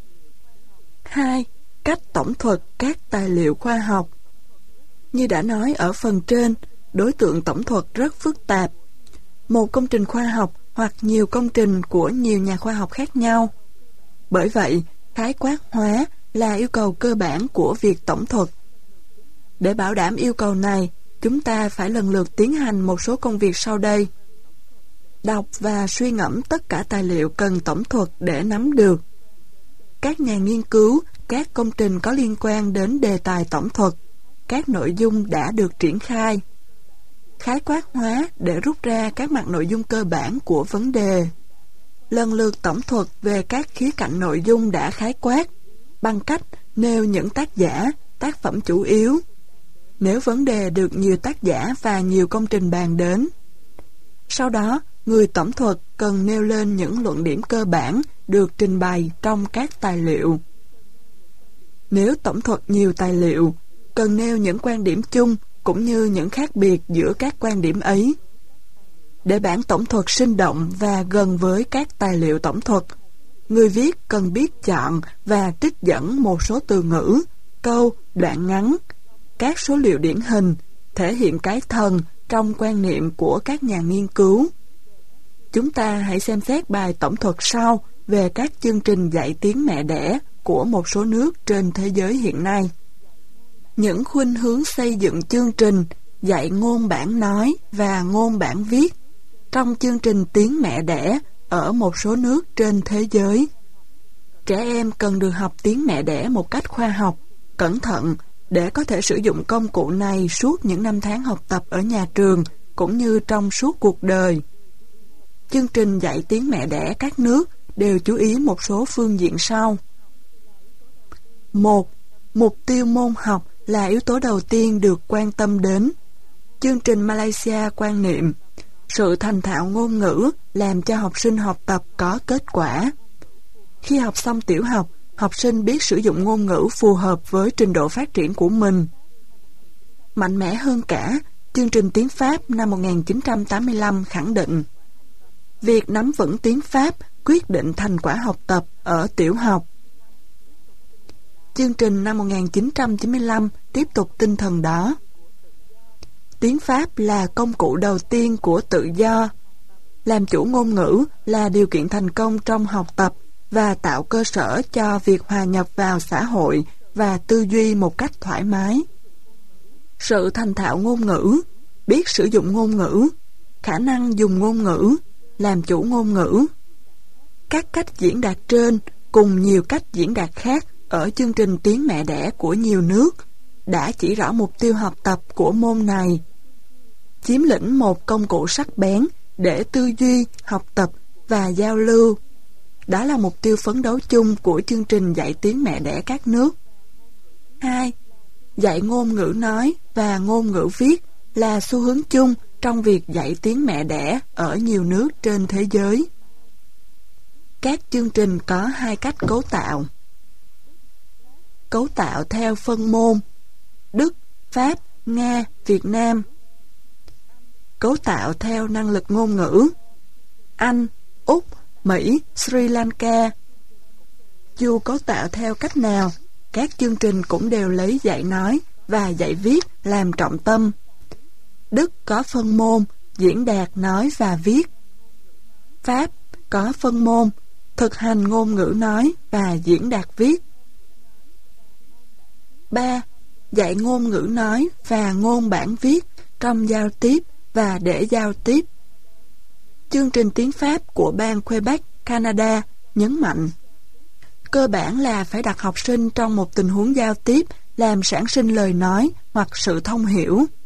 2. Cách tổng thuật các tài liệu khoa học. Như đã nói ở phần trên, đối tượng tổng thuật rất phức tạp. Một công trình khoa học hoặc nhiều công trình của nhiều nhà khoa học khác nhau. Bởi vậy, khái quát hóa là yêu cầu cơ bản của việc tổng thuật. Để bảo đảm yêu cầu này, chúng ta phải lần lượt tiến hành một số công việc sau đây. Đọc và suy ngẫm tất cả tài liệu cần tổng thuật để nắm được. Các nhà nghiên cứu, các công trình có liên quan đến đề tài tổng thuật, các nội dung đã được triển khai. Khái quát hóa để rút ra các mặt nội dung cơ bản của vấn đề. Lần lượt tổng thuật về các khía cạnh nội dung đã khái quát, bằng cách nêu những tác giả, tác phẩm chủ yếu. Nếu vấn đề được nhiều tác giả và nhiều công trình bàn đến. Sau đó, người tổng thuật cần nêu lên những luận điểm cơ bản được trình bày trong các tài liệu. Nếu tổng thuật nhiều tài liệu, cần nêu những quan điểm chung cũng như những khác biệt giữa các quan điểm ấy. Để bản tổng thuật sinh động và gần với các tài liệu tổng thuật, người viết cần biết chọn và trích dẫn một số từ ngữ, câu, đoạn ngắn, các số liệu điển hình, thể hiện cái thần trong quan niệm của các nhà nghiên cứu. Chúng ta hãy xem xét bài tổng thuật sau về các chương trình dạy tiếng mẹ đẻ của một số nước trên thế giới hiện nay. Những khuynh hướng xây dựng chương trình dạy ngôn bản nói và ngôn bản viết trong chương trình tiếng mẹ đẻ ở một số nước trên thế giới. Trẻ em cần được học tiếng mẹ đẻ một cách khoa học, cẩn thận để có thể sử dụng công cụ này suốt những năm tháng học tập ở nhà trường cũng như trong suốt cuộc đời. Chương trình dạy tiếng mẹ đẻ các nước đều chú ý một số phương diện sau. 1. Mục tiêu môn học là yếu tố đầu tiên được quan tâm đến. Chương trình Malaysia quan niệm sự thành thạo ngôn ngữ làm cho học sinh học tập có kết quả. Khi học xong tiểu học, học sinh biết sử dụng ngôn ngữ phù hợp với trình độ phát triển của mình. Mạnh mẽ hơn cả, chương trình tiếng Pháp năm 1985 khẳng định việc nắm vững tiếng Pháp quyết định thành quả học tập ở tiểu học. Chương trình năm 1995 tiếp tục tinh thần đó. Tiếng Pháp là công cụ đầu tiên của tự do. Làm chủ ngôn ngữ là điều kiện thành công trong học tập và tạo cơ sở cho việc hòa nhập vào xã hội và tư duy một cách thoải mái. Sự thành thạo ngôn ngữ, biết sử dụng ngôn ngữ, khả năng dùng ngôn ngữ, làm chủ ngôn ngữ. Các cách diễn đạt trên cùng nhiều cách diễn đạt khác ở chương trình tiếng mẹ đẻ của nhiều nước đã chỉ rõ mục tiêu học tập của môn này. Chiếm lĩnh một công cụ sắc bén để tư duy, học tập và giao lưu. Đó là mục tiêu phấn đấu chung của chương trình dạy tiếng mẹ đẻ các nước. 2. Dạy ngôn ngữ nói và ngôn ngữ viết là xu hướng chung trong việc dạy tiếng mẹ đẻ ở nhiều nước trên thế giới. Các chương trình có hai cách cấu tạo. Cấu tạo theo phân môn: Đức, Pháp, Nga, Việt Nam. Cấu tạo theo năng lực ngôn ngữ: Anh, Úc, Mỹ, Sri Lanka. Dù cấu tạo theo cách nào, các chương trình cũng đều lấy dạy nói và dạy viết làm trọng tâm. Đức có phân môn diễn đạt nói và viết. Pháp có phân môn thực hành ngôn ngữ nói và diễn đạt viết. 3. Dạy ngôn ngữ nói và ngôn bản viết trong giao tiếp và để giao tiếp. Chương trình tiếng Pháp của bang Quebec, Canada nhấn mạnh cơ bản là phải đặt học sinh trong một tình huống giao tiếp làm sản sinh lời nói hoặc sự thông hiểu.